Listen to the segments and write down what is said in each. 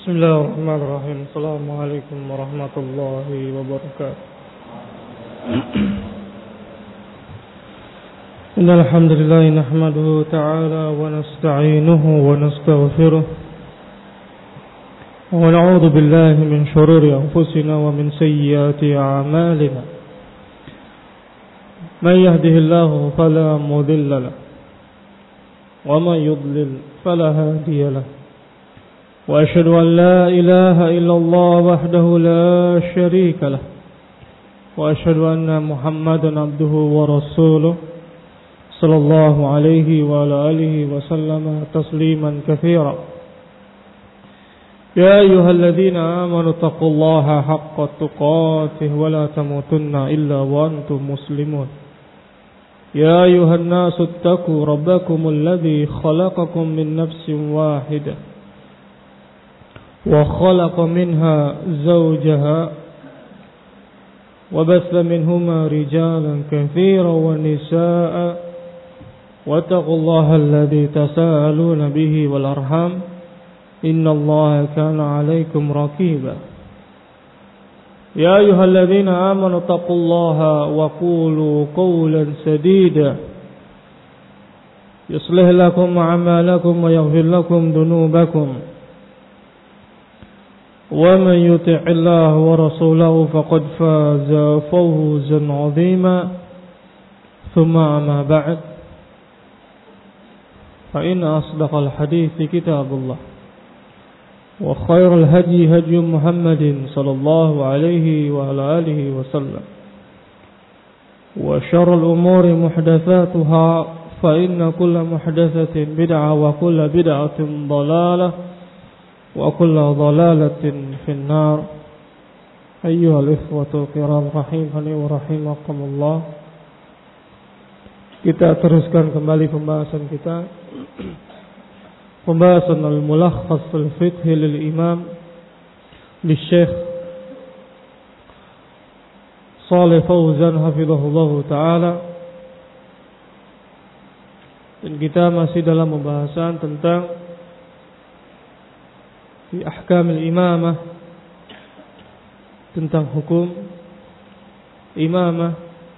Bismillahirrahmanirrahim. Assalamualaikum warahmatullahi wabarakatuh. Innal hamdalillah nahmaduhu ta'ala wa nasta'inuhu wa nastaghfiruh. Wa na'udzu billahi min shururi anfusina wa min sayyiati a'malina. Man yahdihillahu fala mudilla lahu wa man yudlil fala hadiya lahu. وأشهد أن لا إله إلا الله وحده لا شريك له وأشهد أن محمدا عبده ورسوله صلى الله عليه وعلى آله وسلم تسليما كثيرا يا أيها الذين آمنوا اتقوا الله حق تقاته ولا تموتن إلا وأنتم مسلمون يا أيها الناس اتقوا ربكم الذي خلقكم من نفس واحدة وخلق منها زوجها وبث منهما رجالا كثيرا ونساء واتقوا الله الذي تساءلون به والأرحام إن الله كان عليكم رقيبا يا أيها الذين آمنوا اتقوا الله وقولوا قولا سديدا يصلح لكم أعمالكم ويغفر لكم ذنوبكم ومن يطع الله ورسوله فقد فاز فوزا عظيما ثم أما بعد فإن أصدق الحديث كتاب الله وخير الهدي هدي محمد صلى الله عليه وعلى آله وسلم وشر الأمور محدثاتها فإن كل محدثة بدعة وكل بدعة ضلالة وكل ضلالة في النار أيها الإخوة الكرام رحمني ورحمكم الله. Kita teruskan kembali pembahasan kita, pembahasan al-mulakhas al-fiqh lil imam Syekh Shalih Fauzan hafizahullah taala, dan kita masih dalam pembahasan tentang fi ahkam al-imamah, tentang hukum imamah,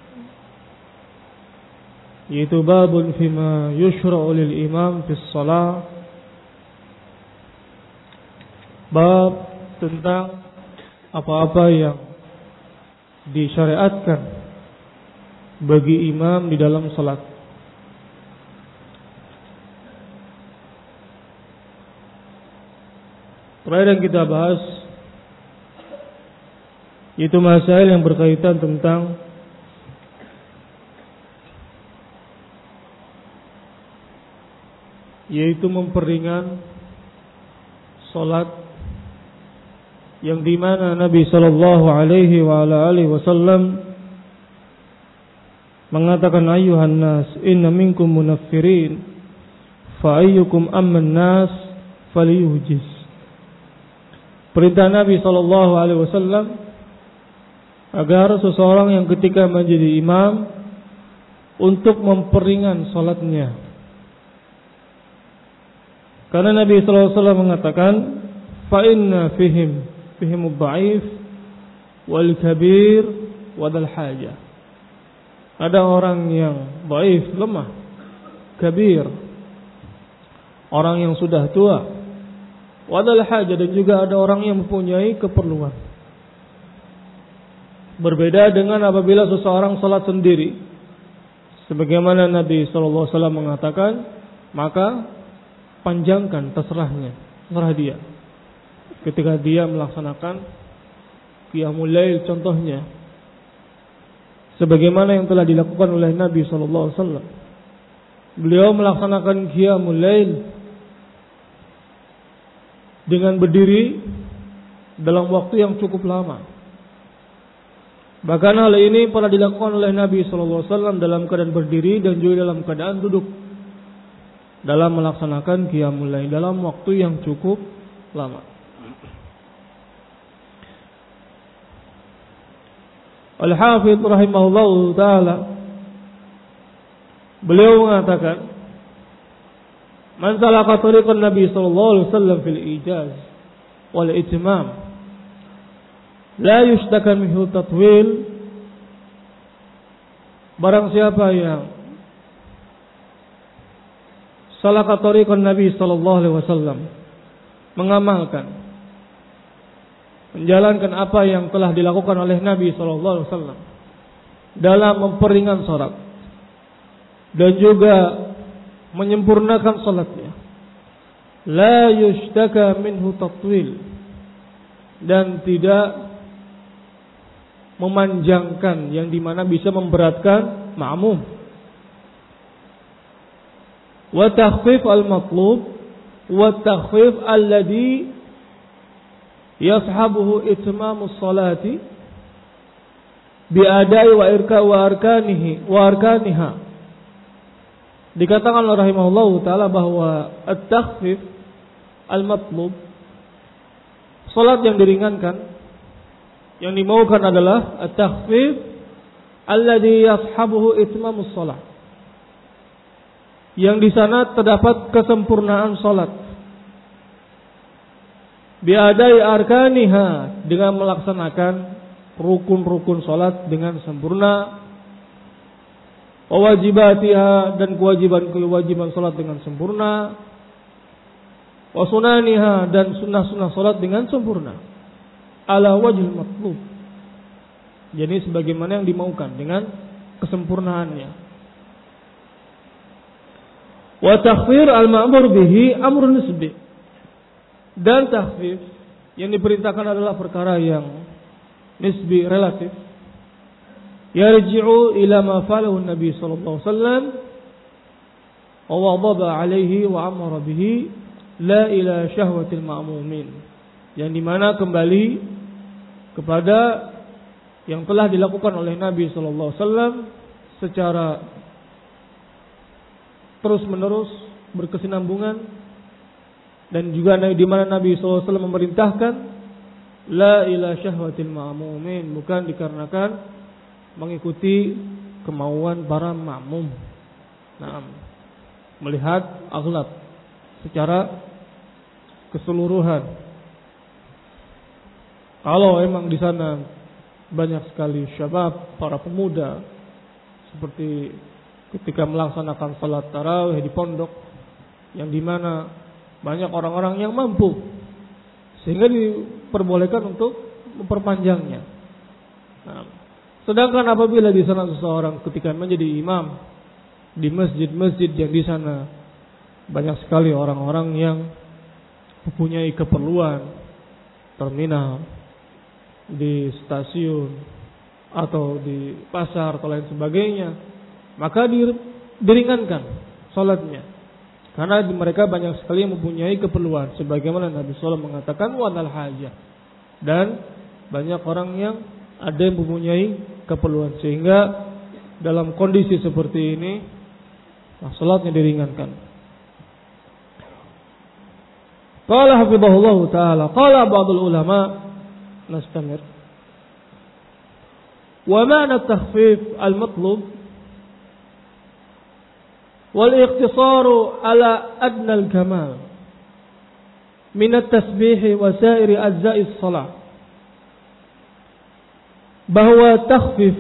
yaitu babun fima yushra'u lil imam fi shalah, bab tentang apa-apa yang disyariatkan bagi imam di dalam salat. Terakhir yang kita bahas itu masalah yang berkaitan tentang yaitu memperingan salat, yang dimana Nabi sallallahu alaihi wa ala alihi wasallam mengatakan ayyuhan nas inna minkum munaffirin fa ayyukum amman nas falyuhjiz. Perintah Nabi sallallahu alaihi wasallam agar seseorang yang ketika menjadi imam untuk memperingan salatnya. Karena Nabi sallallahu alaihi wasallam mengatakan fa inna fihim ad-dha'if wal kabir wa dzal hajah. Ada orang yang dhaif, lemah, kabir, orang yang sudah tua, wadal hajah, dan juga ada orang yang mempunyai keperluan. Berbeda dengan apabila seseorang salat sendiri, sebagaimana Nabi sallallahu alaihi wasallam mengatakan, maka panjangkan terserah dia. Ketika dia melaksanakan qiyamul lail contohnya, sebagaimana yang telah dilakukan oleh Nabi sallallahu alaihi wasallam. Beliau melaksanakan qiyamul lail dengan berdiri dalam waktu yang cukup lama. Bahkan hal ini pernah dilakukan oleh Nabi SAW dalam keadaan berdiri dan juga dalam keadaan duduk, dalam melaksanakan qiyamul lail dalam waktu yang cukup lama. Al-Hafidh rahimahullah ta'ala, beliau mengatakan, man salaka tariqan Nabi sallallahu alaihi wasallam fil ijaz wal itmam. La yushtaka minhu tatwil. Barang siapa yang salaka tariqan Nabi sallallahu alaihi wasallam, mengamalkan, menjalankan apa yang telah dilakukan oleh Nabi sallallahu alaihi wasallam dalam memperingan salat dan juga menyempurnakan salatnya, la yushtaka minhu tatwil, dan tidak memanjangkan yang dimana bisa memberatkan ma'mum. Wa takhfif al-matlub wa takhfif alladhi yashabuhu itmamus salati bi adai wa arkaniha. Dikatakan oleh rahimahullahu taala bahwa at-takhfif al-matlub, salat yang diringankan, yang dimaukan adalah at-takhfif alladhi yashabuhu itmamus salat, yang di sana terdapat kesempurnaan salat, biadai arkaniha, dengan melaksanakan rukun-rukun salat dengan sempurna, wajibatiha, dan kewajiban salat dengan sempurna, wasunaniha, dan sunnah-sunnah salat dengan sempurna, ala wajhil matlub, jadi sebagaimana yang dimaukan dengan kesempurnaannya. Wa takhfir al-ma'mur bihi amrun nisbi, dan takhfif yang diperintahkan adalah perkara yang nisbi, relatif, yarji'u ila ma fa'alahu Nabi sallallahu alaihi wasallam wa wadaba alaihi wa amara bihi, la ila syahwatil ma'mumin, yang dimana kembali kepada yang telah dilakukan oleh Nabi sallallahu alaihi wasallam secara terus-menerus, berkesinambungan, dan juga di mana Nabi sallallahu alaihi wasallam memerintahkan la ila syahwatil ma'mumin, bukan dikarenakan mengikuti kemauan para makmum. Nah, melihat aghlab secara keseluruhan. Kalau emang di sana banyak sekali syabab, para pemuda, seperti ketika melaksanakan salat tarawih di pondok, yang dimana banyak orang-orang yang mampu, sehingga diperbolehkan untuk memperpanjangnya. Nah, sedangkan apabila di sana seseorang ketika menjadi imam di masjid-masjid yang di sana banyak sekali orang-orang yang mempunyai keperluan, terminal, di stasiun atau di pasar atau lain sebagainya, maka diringankan salatnya, karena mereka banyak sekali yang mempunyai keperluan, sebagaimana Nabi SAW mengatakan wanal hajah, dan banyak orang yang ada yang mempunyai keperluan, sehingga dalam kondisi seperti ini salatnya diringankan. Qala hafizahullahu taala, qala ba'dul ulama, nastamir, wa ma'na at-takhfif al-matlub wal ikhtisaru ala adna al-kamal min at-tasbih wa sa'iri ajza'i as-salah, bahwa takhfif,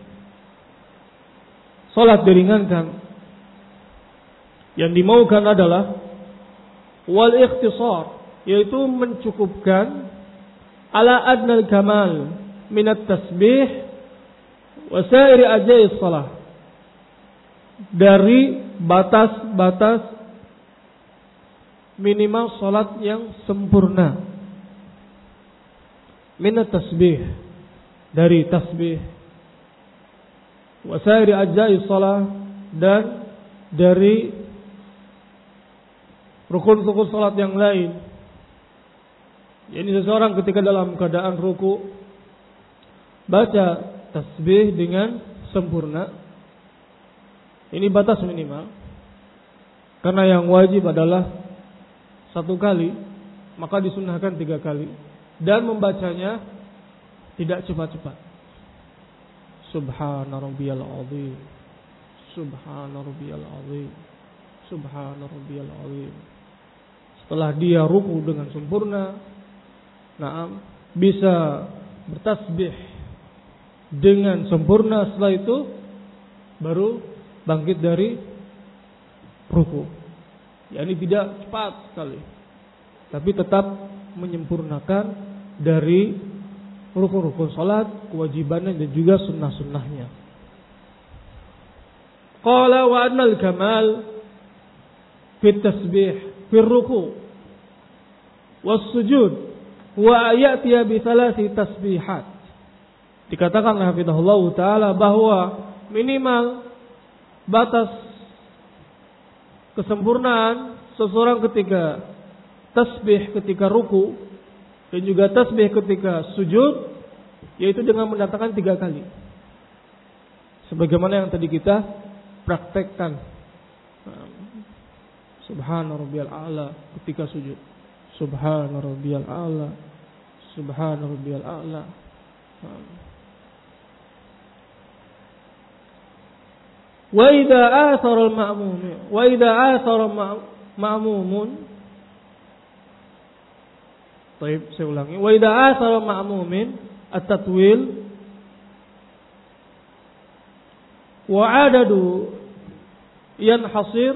salat diringankan, yang dimaukan adalah wal ikhtisar, yaitu mencukupkan, ala adnal kamal minat tasbih wa sa'iri ajai salah, dari batas-batas minimal salat yang sempurna. Minat tasbih, dari tasbih, wa sa'iri ajai salah, dan dari rukun-rukun salat yang lain. Ini seseorang ketika dalam keadaan ruku baca tasbih dengan sempurna, ini batas minimal, karena yang wajib adalah 1 kali, maka disunnahkan 3 kali, dan membacanya tidak cepat-cepat. Subhana rabbiyal azim, subhana rabbiyal azim, subhana rabbiyal azim. Setelah dia ruku dengan sempurna, bisa bertasbih dengan sempurna, setelah itu baru bangkit dari ruku. Yani tidak cepat sekali, tapi tetap menyempurnakan dari rukun-rukun salat, kewajibannya dan juga sunnah-sunnahnya. Qala wa annal kamal fi tasbih fi ruku' was sujud wa ya'tiya bi thalathi tasbihat. Dikatakan hafizahullah taala bahwa minimal batas kesempurnaan seseorang ketika tasbih ketika ruku dan juga tasbih ketika sujud, yaitu dengan mendatangkan 3 kali. Sebagaimana yang tadi kita praktekkan. Subhana rabbiyal a'la ketika sujud. Subhana rabbiyal a'la. Subhana rabbiyal a'la. Wa idza athara al-ma'mum wa idza athara ma'mumun. Baik, saya ulangi. Wa idza athara ma'mumin at-tatwil wa adadu yanhasir.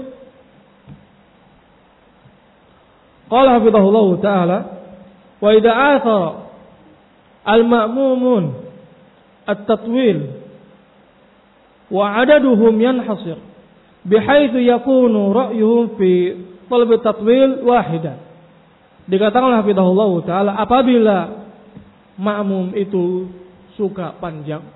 Qala hafizahullah ta'ala wa idza athara al-ma'mumun at-tatwil wa adaduhum yanhasir bihaitsu yakunu ra'yuhum fi talab at-tatwil wahidan. Dikatakan hafizahullah ta'ala apabila ma'mum itu suka panjang,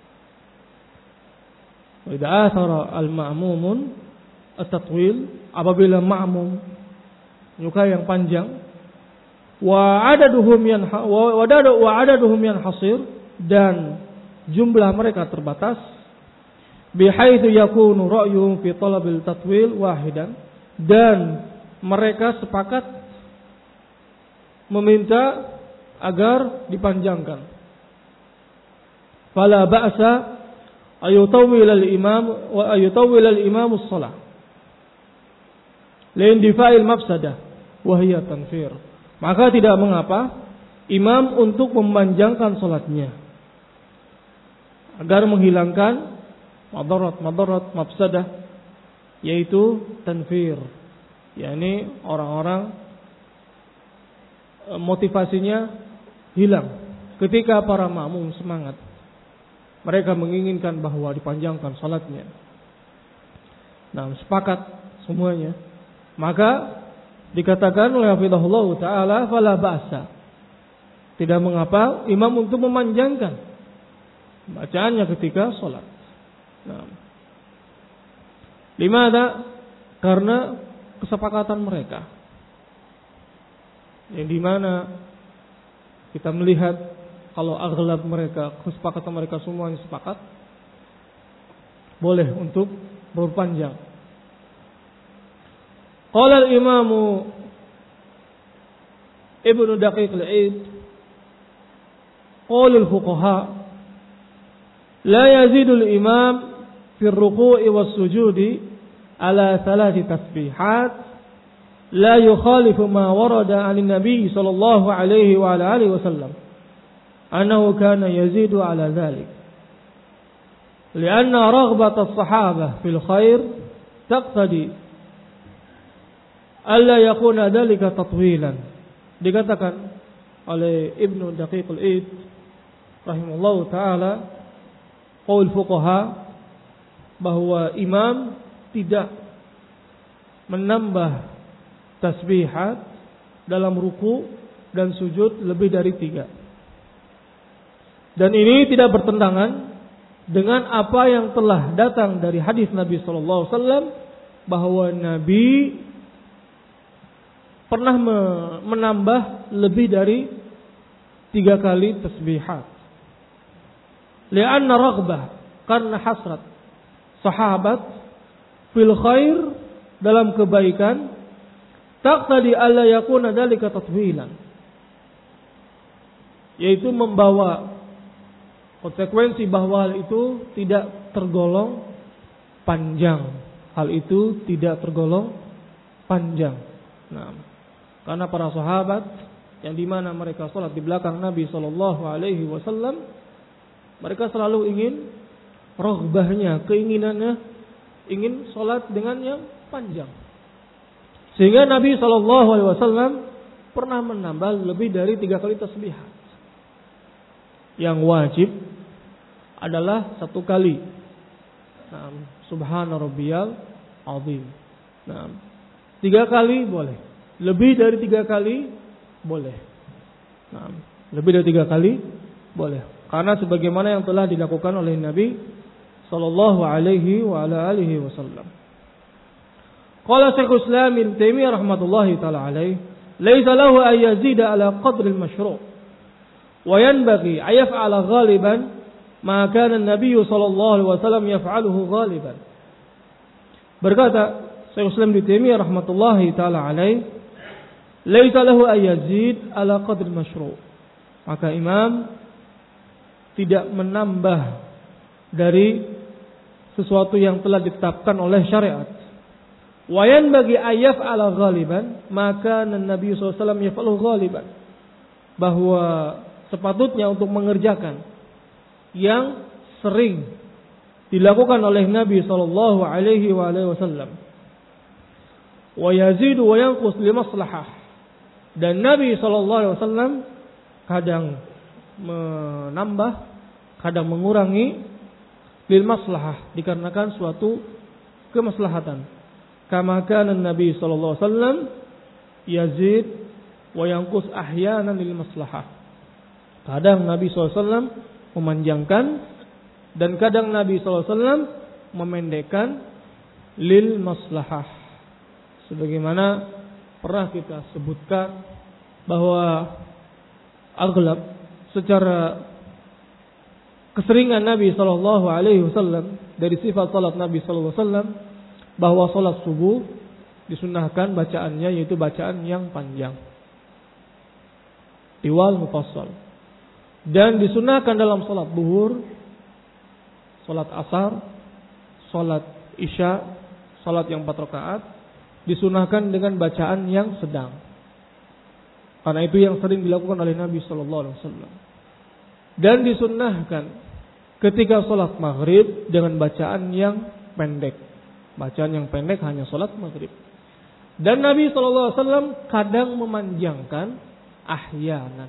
wa idza athara al-ma'mumun at-tatwil, apabila ma'mum suka yang panjang, wa adaduhum yanhasir, dan jumlah mereka terbatas, bihaitsu yakunu ra'yuhum fi talabil tatwil wahidan, dan mereka sepakat meminta agar dipanjangkan. Fala ba'sa ayutawwil al-imam wa ayutawwil al-imam as-shalah li'indifa'il mafsadah wa hiya tanfir. Maka tidak mengapa imam untuk memanjangkan salatnya agar menghilangkan madarat mafsadah, yaitu tanfir, yakni orang-orang motivasinya hilang ketika para makmum semangat, mereka menginginkan bahwa dipanjangkan salatnya. Nah, sepakat semuanya, maka dikatakan oleh hafizahullah taala fala ba'sa, tidak mengapa imam untuk memanjangkan bacaannya ketika salat. Nah, limada? Karena kesepakatan mereka, yang dimana kita melihat kalau aghlab mereka, kesepakatan mereka semuanya sepakat boleh untuk berpanjang. Qala al-Imam Ibnu Daqiq al-Eid, qala al-fuqaha la yazidu al-imam fi ar-ruku'i was-sujudi ala 3 tasbihat la yukhalifu ma warada 'an an-nabi sallallahu alaihi wa ala alihi wasallam annahu kana yazidu ala dhalik li'anna raghbat as-sahabah fil khair taqtadi alla yakuna dhalika tatwilan. Dikatakan oleh Ibnu Daqiq al-Eid rahimahullahu taala, qaul fuqaha, bahwa imam tidak menambah tasbihat dalam ruku dan sujud lebih dari 3. Dan ini tidak bertentangan dengan apa yang telah datang dari hadis Nabi sallallahu alaihi wasallam, bahwa Nabi pernah menambah lebih dari 3 kali tasbihat. Li'anna raghbah, karena hasrat sahabat fil khair, dalam kebaikan, taqtadi alla yakuna dzalika tatwilan, yaitu membawa konsekuensi bahwa hal itu tidak tergolong panjang. Hal itu tidak tergolong panjang. Nah, karena para sahabat yang dimana mereka sholat di belakang Nabi Shallallahu Alaihi Wasallam, mereka selalu ingin roghbahnya, keinginannya ingin sholat dengan yang panjang. Sehingga Nabi Shallallahu Alaihi Wasallam pernah menambah lebih dari 3 kali tasbihat. Yang wajib adalah 1 kali. Subhana rabbiyal azim. 3 kali boleh. Lebih dari 3 kali boleh. Lebih dari 3 kali boleh. Karena sebagaimana yang telah dilakukan oleh Nabi sallallahu alaihi wa ala alihi wasallam. Qala Syekhul Islam Ibnu Taimiyah rahmatullahi taala alaihi, "Laisa lahu an yazida ala qadri al-mashru', wa yanbaghi an yaf'ala ghaliban ma kana an-nabiy sallallahu alaihi wasallam yaf'aluhu ghaliban." Berkata Syekhul Islam Ibnu Taimiyah rahmatullahi taala alaihi, "Laisa lahu an yazid ala qadri al-mashru'." Maka imam tidak menambah dari sesuatu yang telah ditetapkan oleh syariat. Wayan bagi ayaf ala ghaliban, maka Nabi SAW yaf'alu ghaliban, bahwa sepatutnya untuk mengerjakan yang sering dilakukan oleh Nabi sallallahu alaihi wasallam. Wa yazidu wa yanqus li maslahah. Dan Nabi sallallahu alaihi wasallam kadang menambah, kadang mengurangi lil maslahah, dikarenakan suatu kemaslahatan. Kama kana Nabi sallallahu alaihi wasallam yazid wa yanqus ahyanan lil maslahah. Kadang Nabi sallallahu alaihi wasallam memanjangkan dan kadang Nabi sallallahu alaihi wasallam memendekkan lil maslahah. Sebagaimana pernah kita sebutkan bahwa aghlab secara keseringan Nabi sallallahu alaihi wasallam, dari sifat salat Nabi sallallahu alaihi wasallam, bahwa salat subuh disunnahkan bacaannya yaitu bacaan yang panjang, tiwal mufassal. Dan disunnahkan dalam salat zuhur, salat asar, salat isya, salat yang 4 rakaat disunnahkan dengan bacaan yang sedang. Karena itu yang sering dilakukan oleh Nabi sallallahu alaihi wasallam. Dan disunnahkan ketika salat maghrib dengan bacaan yang pendek. Bacaan yang pendek hanya salat maghrib. Dan Nabi sallallahu alaihi wasallam kadang memanjangkan ahyanan.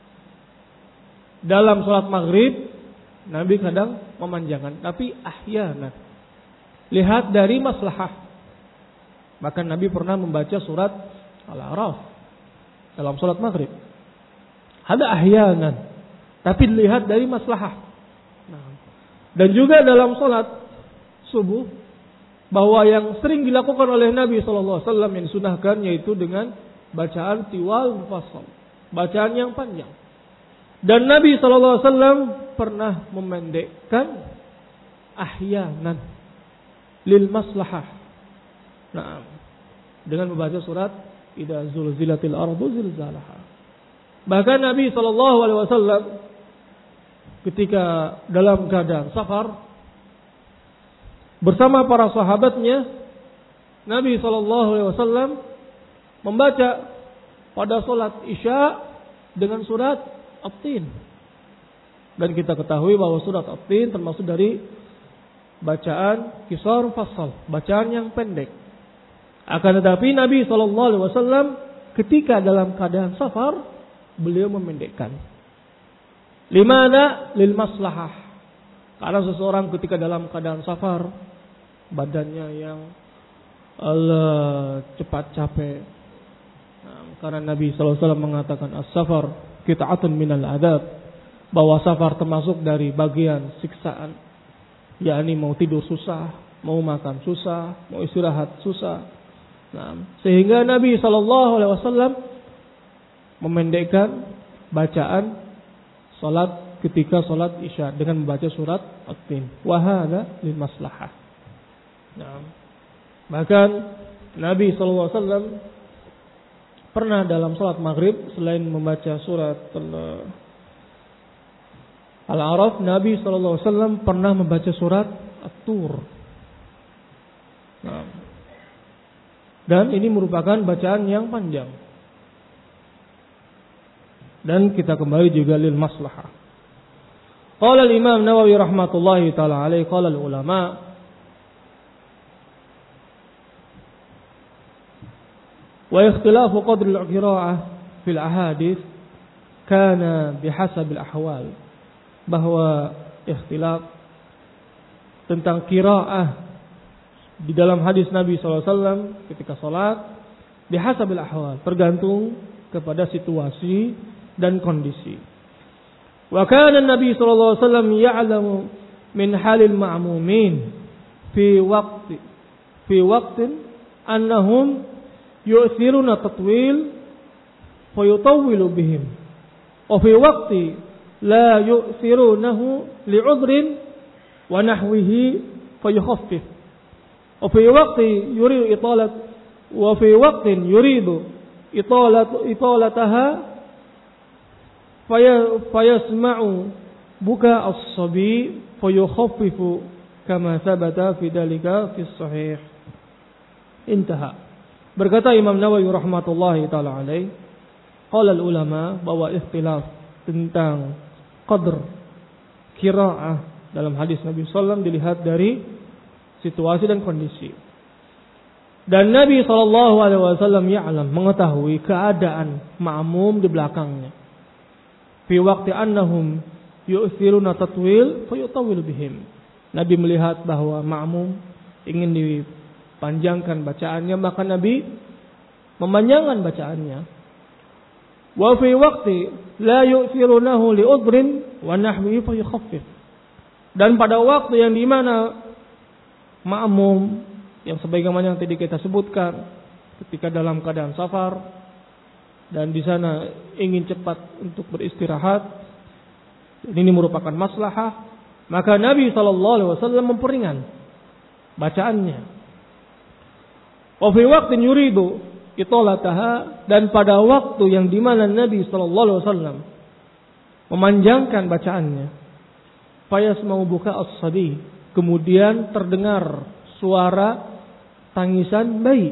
Dalam salat maghrib Nabi kadang memanjangkan, tapi ahyanan. Lihat dari maslahah. Bahkan Nabi pernah membaca surat Al-A'raf dalam salat maghrib. Ada ahyanan, tapi dilihat dari maslahah. Dan juga dalam salat subuh, bahwa yang sering dilakukan oleh Nabi SAW yang disunahkan yaitu dengan bacaan tiwal mufassal, bacaan yang panjang. Dan Nabi SAW pernah memendekkan ahyanan lil maslahah. Dengan membaca surat Idza zulzilatil ardu zilzalaha. Bahkan Nabi SAW ketika dalam keadaan safar bersama para sahabatnya, Nabi SAW membaca pada salat isya dengan surat At-Tin. Dan kita ketahui bahwa surat At-Tin termasuk dari bacaan qisar mufassal, bacaan yang pendek. Akan tetapi Nabi SAW ketika dalam keadaan safar, beliau memendekkan. Limana? Lil maslahah. Karena seseorang ketika dalam keadaan safar, badannya yang cepat capek. Karena Nabi SAW mengatakan as-safar qita'atun minal adab, bahwa safar termasuk dari bagian siksaan. Yakni mau tidur susah, mau makan susah, mau istirahat susah. Sehingga Nabi SAW memendekkan bacaan salat ketika salat isya dengan membaca surat At-Tin. Wa hadza lil maslahah. Bahkan Nabi SAW pernah dalam salat maghrib selain membaca surat Al-A'raf, Nabi SAW pernah membaca surat At-Tur. Dan ini merupakan bacaan yang panjang. dan kita kembali juga lil maslahah. Qala al-Imam Nawawi rahmatullahi taala alaihi qala al-ulama wa ikhtilafu qadr al-qira'ah fil ahadits kana bihasab al-ahwal, bahwa ikhtilaf tentang qiraah di dalam hadis Nabi SAW ketika salat bihasab al-ahwal, tergantung kepada situasi dan kondisi. Wa kana Nabi sallallahu alaihi wasallam ya'lamu min halil ma'mumin fi waqtin annahum yu'thiruna tatwil fa yutawwilu bihim wa fi waqti la yu'thirunahu li'udhrin wa nahwihi fa yukhaffif wa fi waqti yuridu italat wa fi waqtin yuridu italataha fayasma'u buka as-sabi fayukhaffifu kama thabata fi dalika fi sahih. Intaha. Berkata Imam Nawawi rahmatullahi taala alaih, qala ulama, bahwa ikhtilaf tentang qadr qiraah dalam hadis Nabi sallallahu dilihat dari situasi dan kondisi. Dan Nabi sallallahu alaihi wasallam ya'lam, mengetahui keadaan ma'mum di belakangnya. Fi waqti annahum yu'thiruna tatwil fayutawwil bihim. Nabi melihat bahwa ma'mum ingin dipanjangkan bacaannya, maka Nabi memanjangkan bacaannya. Wa fi waqti la yu'thirunahu li'udhrin wa nahwihi fayukhaffif. Dan pada waktu yang di mana ma'mum yang sebagaimana yang tadi kita sebutkan, ketika dalam keadaan safar dan di sana ingin cepat untuk beristirahat, ini merupakan maslahah, maka Nabi SAW memperingan bacaannya. Wa fi waqtin yuridu italataha, dan pada waktu yang dimana Nabi SAW memanjangkan bacaannya, fayasma'u buka as-sabi, kemudian terdengar suara tangisan bayi.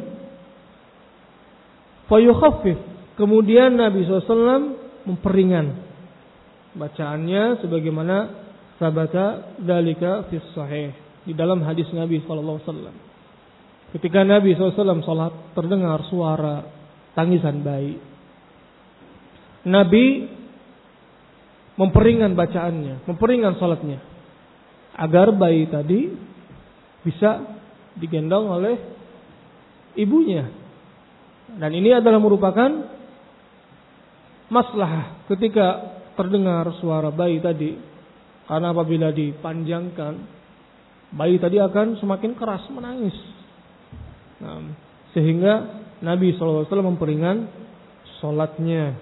Fayukhaffif, kemudian Nabi SAW memperingan bacaannya sebagaimana sabata dalika fis sahih, di dalam hadis Nabi SAW. Ketika Nabi SAW salat, terdengar suara tangisan bayi, Nabi memperingan bacaannya, memperingan salatnya, agar bayi tadi bisa digendong oleh ibunya. Dan ini adalah merupakan maslahah ketika terdengar suara bayi tadi, karena apabila dipanjangkan, bayi tadi akan semakin keras menangis. Nah, sehingga Nabi SAW memperingan salatnya.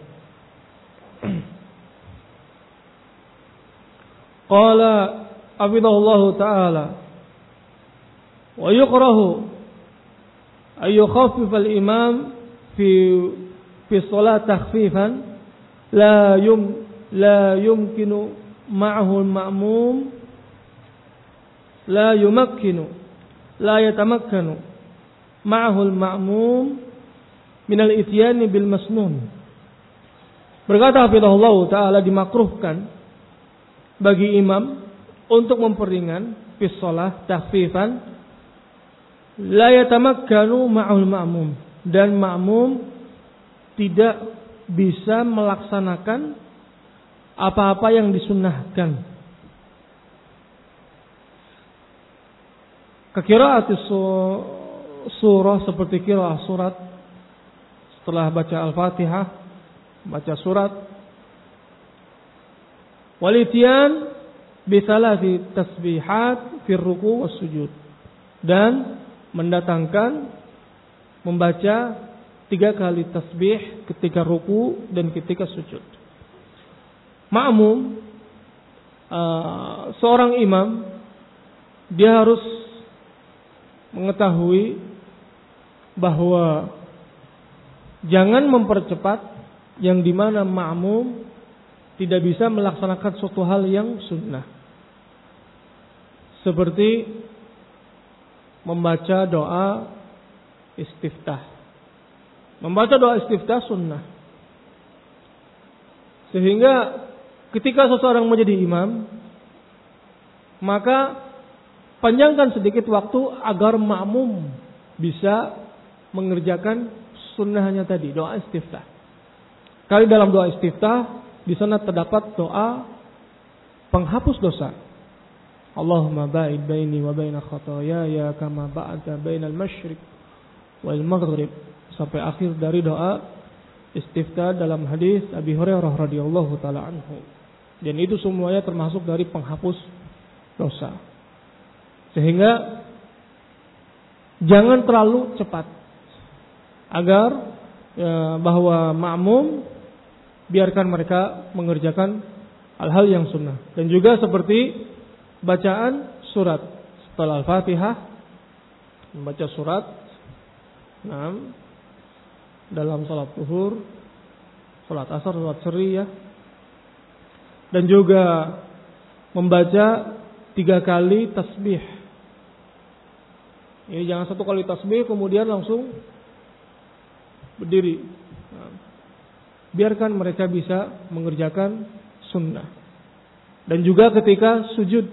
Qala hafidhahullahu ta'ala wa yukrahu ay yukhaffif al-imam fi shalat takhfifan la yumkinu ma'ahu al-ma'mum la yatamakkanu ma'ahu al-ma'mum min al-ityani bil masnun. Berkata hafizahullah ta'ala, dimakruhkan bagi imam untuk memperingan fi shalah takhfifan la yatamakkanu ma'al ma'mum, dan ma'mum tidak bisa melaksanakan apa-apa yang disunnahkan. Qiraat surah seperti qiraat surat setelah baca Al-Fatihah, baca surat. Walitian bisalati tasbihat fi ruku' was sujud, dan mendatangkan membaca 3 kali tasbih ketika ruku dan ketika sujud. Ma'mum, seorang imam, dia harus mengetahui bahwa jangan mempercepat yang dimana ma'mum tidak bisa melaksanakan suatu hal yang sunnah, seperti membaca doa istiftah. Membaca doa istiftah sunnah. Sehingga ketika seseorang menjadi imam, maka panjangkan sedikit waktu agar makmum bisa mengerjakan sunnahnya tadi, doa istiftah. Kali dalam doa istiftah di sana terdapat doa penghapus dosa. Allahumma ba'id baini wa baina khataayaya kama ba'adta bainal masyriq wal maghrib, sampai akhir dari doa istiftah dalam hadis Abi Hurairah radhiyallahu taala anhu. Dan itu semuanya termasuk dari penghapus dosa. Sehingga jangan terlalu cepat, agar bahwa makmum biarkan mereka mengerjakan hal-hal yang sunnah. Dan juga seperti bacaan surat setelah Al-Fatihah, membaca surat dalam salat zuhur, salat asar, salat syariah, dan juga membaca 3 kali tasbih. Ini jangan 1 kali tasbih kemudian langsung berdiri. Biarkan mereka bisa mengerjakan sunnah. Dan juga ketika sujud,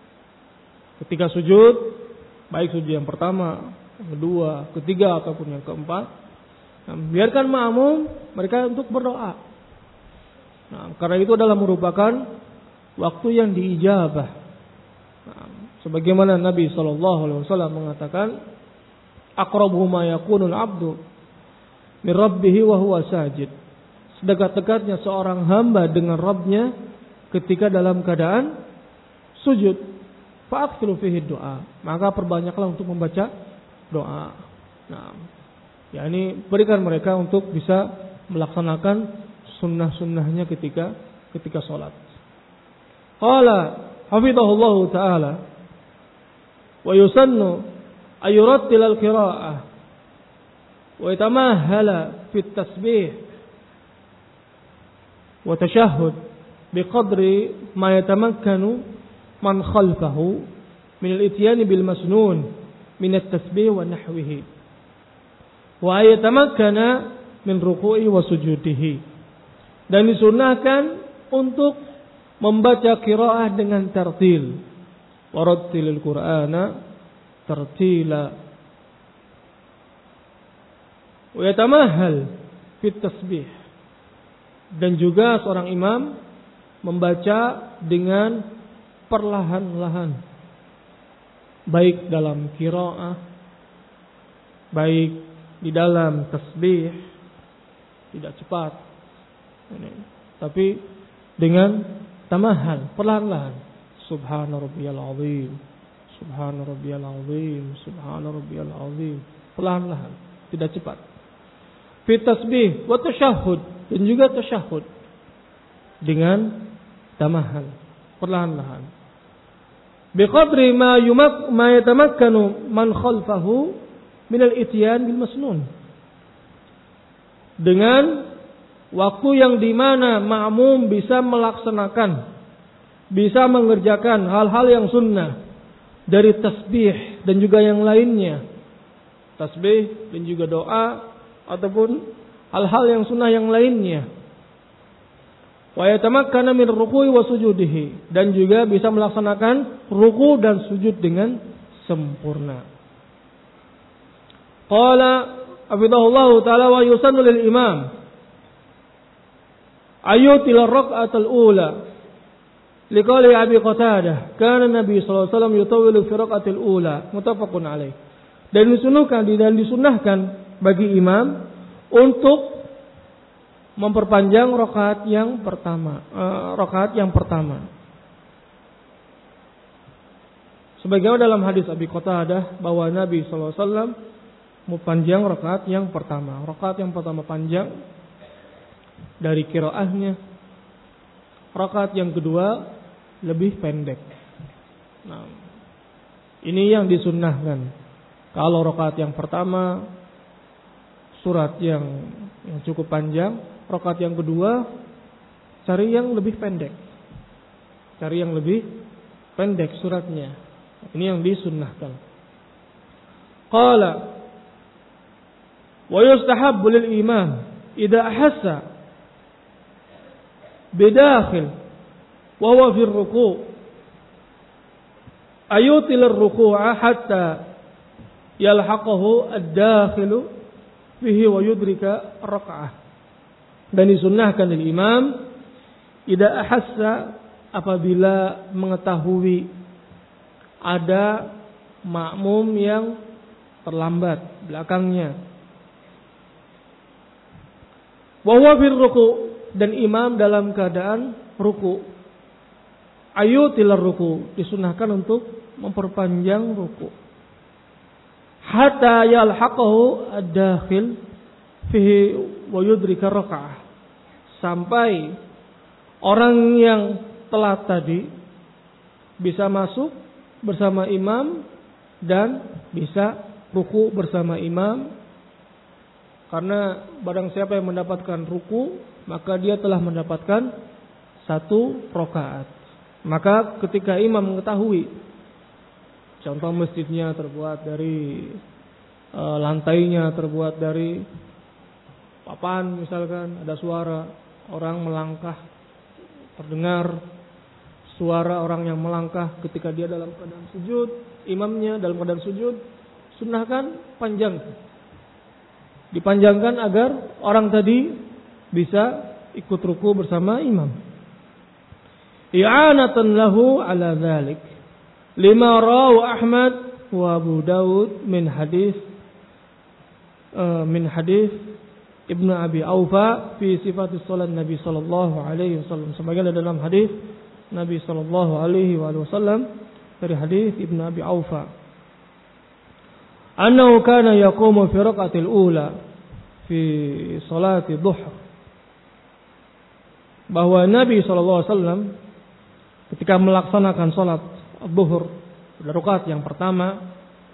baik sujud yang pertama, yang kedua, ketiga ataupun yang keempat, biarkan makmum mereka untuk berdoa. Karena itu adalah merupakan waktu yang diijabah. Sebagaimana Nabi SAW mengatakan, aqrabu ma yakunul abdu min rabbih wa huwa sajid. Sedekat-dekatnya seorang hamba dengan Rabbnya ketika dalam keadaan sujud. Fa'akthiru fihi doa, maka perbanyaklah untuk membaca doa. Ini berikan mereka untuk bisa melaksanakan sunnah-sunnahnya ketika sholat. Qala hafidhahullahu ta'ala wa yusannu ayurattil al-qira'ah wa yatamahala fit tasbih wa tashahhud biqadri ma yatamakkanu man khalfahu min al-ityan bil masnun min at-tasbih wa nahwihi wa yatamakkana min ruku'i wa sujudihi. Dan disunahkan untuk membaca qiraah dengan tartil. Warattilil Qur'ana tartila. Wa yatamahhal fit tasbih. Dan juga seorang imam membaca dengan perlahan-lahan, baik dalam qiraah, baik di dalam tasbih, tidak cepat, tapi dengan tamahal, perlahan-lahan. Subhana rabbiyal azim, subhana rabbiyal azim, subhana rabbiyal azim, perlahan-lahan, tidak cepat. Fi tasbih wa tashahhud, dan juga tashahhud dengan tamahal, perlahan-lahan. Biqadri ma yatamakkanu man khalfahu min al-ityan bil masnun. Dengan waktu yang dimana makmum bisa melaksanakan, bisa mengerjakan hal-hal yang sunnah dari tasbih dan juga yang lainnya. Tasbih dan juga doa ataupun hal-hal yang sunnah yang lainnya. Wa yatamakkana min ruku'i wa sujudihi, dan juga bisa melaksanakan ruku dan sujud dengan sempurna. Qala hafidhahullahu ta'ala wa yusannu lil imam ayutil rak'atul ula liqali Abi Qatadah kana Nabi sallallahu alaihi wasallam yutawwilu fi rak'atil ula, muttafaqun alaih. Dan disunahkan bagi imam untuk memperpanjang rakaat yang pertama. Sebagaimana dalam hadis Abi Qatadah bahwa Nabi SAW mempanjang rakaat yang pertama. Rakaat yang pertama panjang dari qiraahnya. Rakaat yang kedua lebih pendek. Nah, ini yang disunnahkan. Kalau rakaat yang pertama surat yang cukup panjang, rakaat yang kedua cari yang lebih pendek. Cari yang lebih pendek suratnya. Ini yang disunnahkan. Qala wa yustahabbu lil imam idza ahassa bidakhil wa huwa fi ruku' ayutil ruku'a hatta yalhaqahu ad-dakhilu fihi wa yudrika raka'ah. Dan disunnahkan dari imam idza ahassa, apabila mengetahui ada makmum yang terlambat belakangnya, wa huwa fil ruku', dan imam dalam keadaan ruku', ayutil ruku', disunahkan untuk memperpanjang ruku', hatta yalhaqahu ad-dakhil fihi wa yudrika raka'ah, sampai orang yang telat tadi bisa masuk bersama imam dan bisa ruku bersama imam. Karena barang siapa yang mendapatkan ruku, maka dia telah mendapatkan 1 rakaat. Maka ketika imam mengetahui, contoh masjidnya terbuat dari lantainya terbuat dari papan misalkan, ada suara orang melangkah, terdengar suara orang yang melangkah ketika dia dalam keadaan sujud, imamnya dalam keadaan sujud, sunnahkan panjang, dipanjangkan agar orang tadi bisa ikut ruku bersama imam. I'anatan lahu ala dzalik, lima rawu Ahmad wa Abu Daud min hadis Ibnu Abi Aufa fi sifat salat Nabi sallallahu alaihi wasallam. Sebagaimana dalam hadis Nabi sallallahu alaihi wasallam dari hadis Ibnu Abi Aufa, annahu kana yaqumu fi raqatil ula fi salati dhuhr, bahwa Nabi sallallahu alaihi wasallam ketika melaksanakan salat zuhur pada rakaat yang pertama,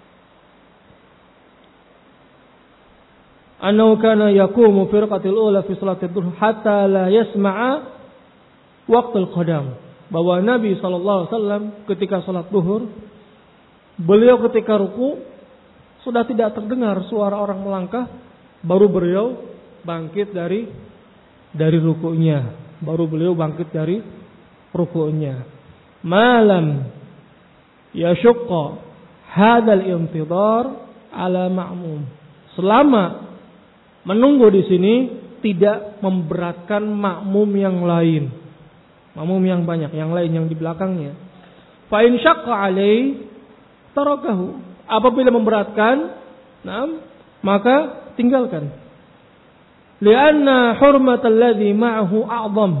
annahu kana yaqumu fi raqatil ula fi salati dhuhr hatta la yasma'a waqtul qadam, bahwa Nabi sallallahu alaihi wasallam ketika salat zuhur, beliau ketika ruku sudah tidak terdengar suara orang melangkah, baru beliau bangkit dari rukunya, baru beliau bangkit dari rukunya. Malam yashqa hadzal intidhar ala ma'mum, selama menunggu di sini tidak memberatkan makmum yang lain, makmum yang banyak, yang lain yang di belakangnya. Fa in syaqqa alai tarakahu, apabila memberatkan, maka tinggalkan. Lianna hurmatal ladzi ma'ahu a'zam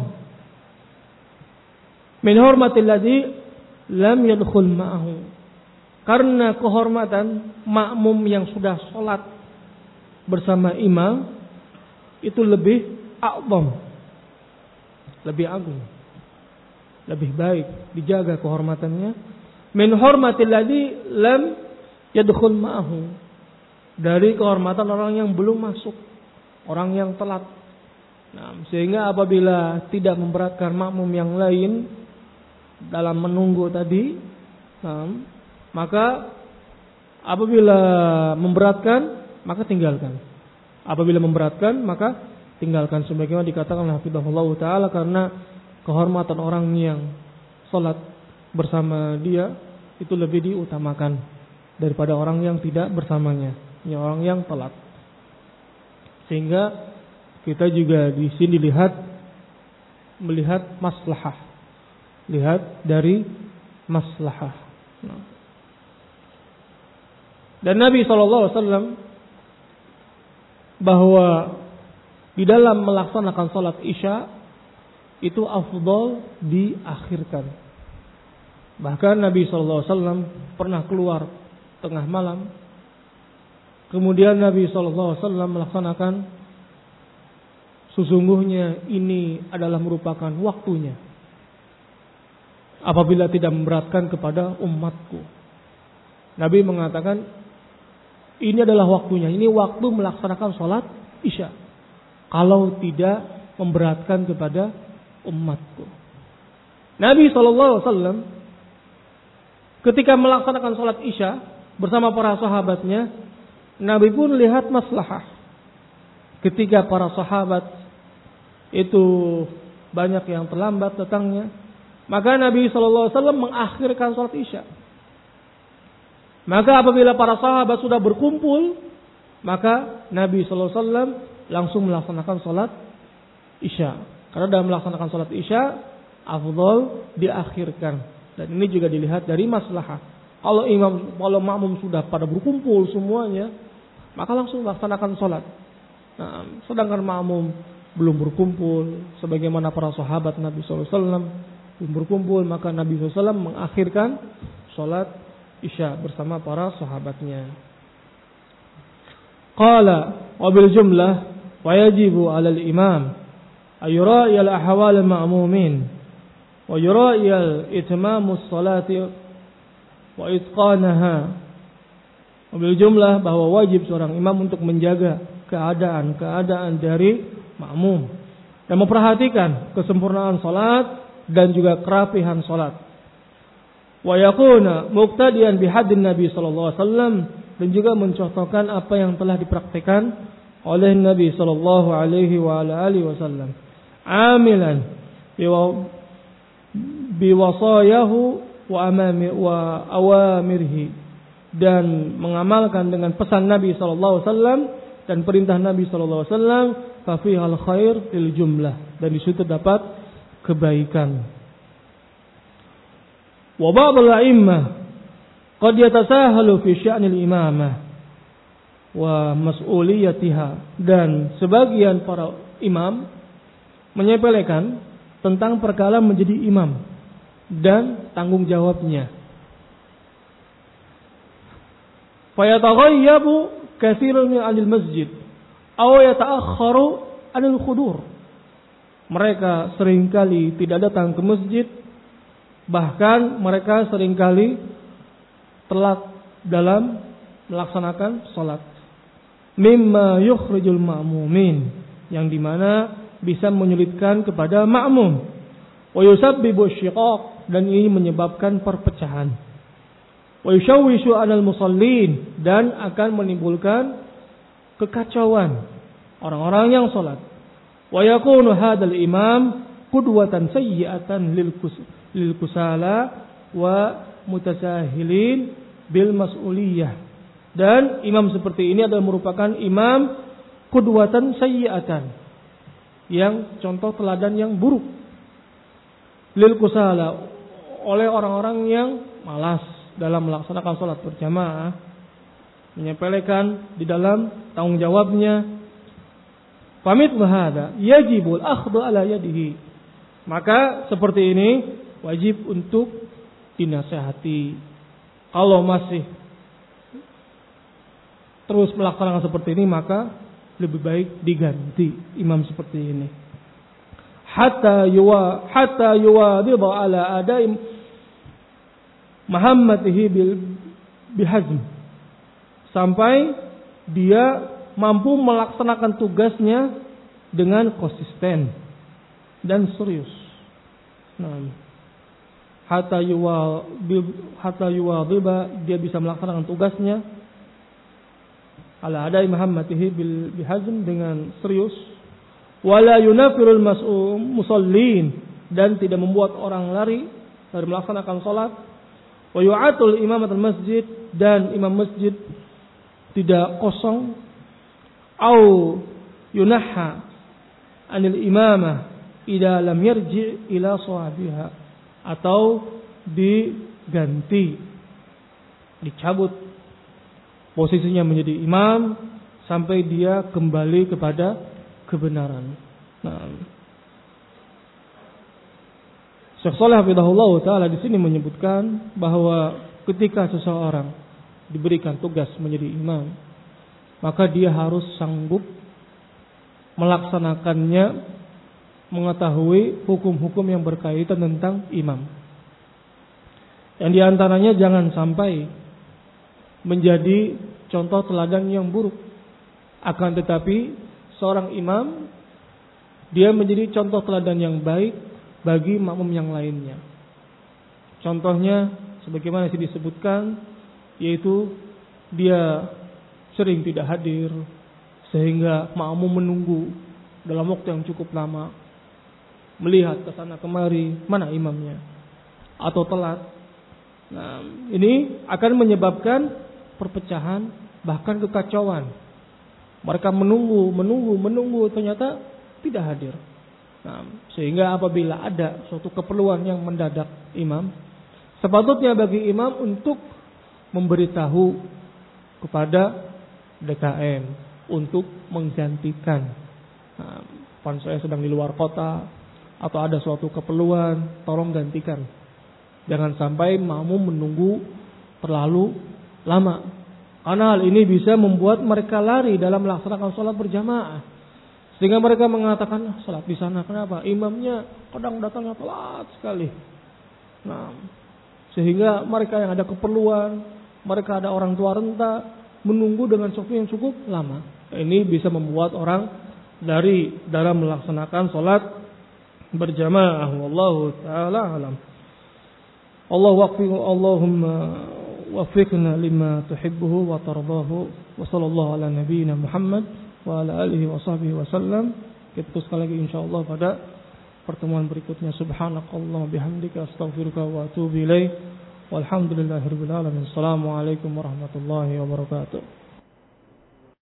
min hurmatil ladzi lam yadkhul ma'ahu, karena kehormatan makmum yang sudah sholat bersama imam itu lebih a'zam, lebih agung, lebih baik, dijaga kehormatannya, min hurmatil ladzi lam yadkhul ma'ahu, dari kehormatan orang yang belum masuk, orang yang telat. Sehingga apabila tidak memberatkan makmum yang lain dalam menunggu tadi, maka apabila memberatkan maka tinggalkan. Apabila memberatkan maka tinggalkan, sebagaimana dikatakan oleh hafizahullah taala, karena kehormatan orang yang salat bersama dia itu lebih diutamakan daripada orang yang tidak bersamanya, orang yang telat. Sehingga kita juga di sini melihat maslahah, lihat dari maslahah. Dan Nabi SAW bahwa di dalam melaksanakan salat Isya itu afdal diakhirkan. Bahkan Nabi SAW pernah keluar tengah malam, kemudian Nabi SAW melaksanakan, sesungguhnya ini adalah merupakan waktunya apabila tidak memberatkan kepada umatku. Nabi mengatakan ini adalah waktunya, ini waktu melaksanakan sholat Isya kalau tidak memberatkan kepada umatku. Nabi SAW ketika melaksanakan sholat Isya bersama para sahabatnya, Nabi pun lihat maslahah. Ketika para sahabat itu banyak yang terlambat datangnya. Maka Nabi SAW mengakhirkan sholat isya. Maka apabila para sahabat sudah berkumpul, maka Nabi SAW langsung melaksanakan sholat isya. Karena dalam melaksanakan sholat isya, afdal diakhirkan. Dan ini juga dilihat dari maslahah. Kalau makmum sudah pada berkumpul semuanya, maka langsung melaksanakan sholat. Nah, sedangkan makmum belum berkumpul, sebagaimana para sahabat Nabi SAW belum berkumpul, maka Nabi SAW mengakhirkan sholat isya bersama para sahabatnya. Qala wa bil jumlah wa yajibu 'alal imam ayura'i al-ahwal al-ma'mumin wa yura'i al-itmamus salati wa itqanaha. Wa bil jumlah, bahwa wajib seorang imam untuk menjaga keadaan dari makmum dan memperhatikan kesempurnaan salat dan juga kerapihan salat. Wa yakuna muqtadiyan bihaddin Nabi sallallahu alaihi wasallam, dan juga mencontohkan apa yang telah dipraktikkan oleh Nabi sallallahu alaihi wa alihi wasallam. Amilan biwasayahu wa awamirhi, dan mengamalkan dengan pesan Nabi sallallahu alaihi wasallam dan perintah Nabi sallallahu alaihi wasallam, fa fihal khair lil jumlah, dan di situ dapat kebaikan. Wa ba'dul a'immah qad yatasahalu fi sya'nil imamah wa mas'uliyatiha, dan sebagian para imam menyepelekan tentang perkara menjadi imam dan tanggung jawabnya. Fayataghayyabu katsirun min anil masjid aw yata'akhkharu anil khudur. Mereka seringkali tidak datang ke masjid, bahkan mereka seringkali telat dalam melaksanakan salat. Mimma yukhrijul ma'mumin, yang dimana bisa menyulitkan kepada makmum. Wa yusabbibu syiqaq, dan ini menyebabkan perpecahan. Wa yushawwishu 'alal musallin, dan akan menimbulkan kekacauan orang-orang yang salat. Wa yakunu hadzal imam qudwatan sayyi'atan lil kusala wa mutasahilin bil mas'uliyah. Dan imam seperti ini adalah merupakan imam qudwatan sayyi'atan, yang contoh teladan yang buruk, lil kusala, oleh orang-orang yang malas dalam melaksanakan salat berjamaah, menyepelekan di dalam tanggung jawabnya. Famithlu hada yajibul akhdhu ala yadihi, maka seperti ini wajib untuk dinasihati. Kalau masih terus melaksanakan seperti ini, maka lebih baik diganti imam seperti ini. Hatta yuwadhiba ala adai mahammatihi bihazm, sampai dia mampu melaksanakan tugasnya dengan konsisten dan serius. Nah, hatta yuwadhiba, dia bisa melaksanakan tugasnya ala adai mahammatihi bihazm, dengan serius. Wala yunafirul musallin, dan tidak membuat orang lari dari melaksanakan salat. Wa yu'atul imamatul masjid, dan imam masjid tidak kosong. Au yunahha anil imamah idza lam yarji ila sahabiha, atau diganti, dicabut posisinya menjadi imam sampai dia kembali kepada kebenaran. Nah, Syekh Shalih hafizahullah taala di sini menyebutkan bahwa ketika seseorang diberikan tugas menjadi imam, maka dia harus sanggup melaksanakannya, mengetahui hukum-hukum yang berkaitan tentang imam. Yang diantaranya jangan sampai menjadi contoh teladan yang buruk. Akan tetapi seorang imam, dia menjadi contoh teladan yang baik bagi makmum yang lainnya. Contohnya sebagaimana yang disebutkan, yaitu dia sering tidak hadir sehingga makmum menunggu dalam waktu yang cukup lama. melihat ke sana kemari, mana imamnya, atau telat. Nah, ini akan menyebabkan perpecahan, bahkan kekacauan. Mereka menunggu, ternyata tidak hadir. Nah, sehingga apabila ada suatu keperluan yang mendadak imam, sepatutnya bagi imam untuk memberitahu kepada DKM untuk menggantikan. Nah, saya sedang di luar kota atau ada suatu keperluan, tolong gantikan. Jangan sampai makmum menunggu terlalu lama. Karena hal ini bisa membuat mereka lari dalam melaksanakan sholat berjamaah. Sehingga mereka mengatakan, sholat di sana kenapa? Imamnya kadang datangnya telat sekali. Nah, sehingga mereka yang ada keperluan, mereka ada orang tua renta, menunggu dengan waktu yang cukup lama. Ini bisa membuat orang dari dalam melaksanakan sholat berjamaah. Wallahu ta'ala alam. Allahumma waffiqna lima tuhibbuhu wa tardahu. Wa sallallahu ala nabiyyina Muhammad wa ala alihi wa sahbihi wa sallam. Kita teruskan lagi insyaallah pada pertemuan berikutnya. Subhanakallah bihamdika astaghfiruka wa atubu ilaik. Walhamdulillahirabbil alamin. Assalamualaikum warahmatullahi wabarakatuh.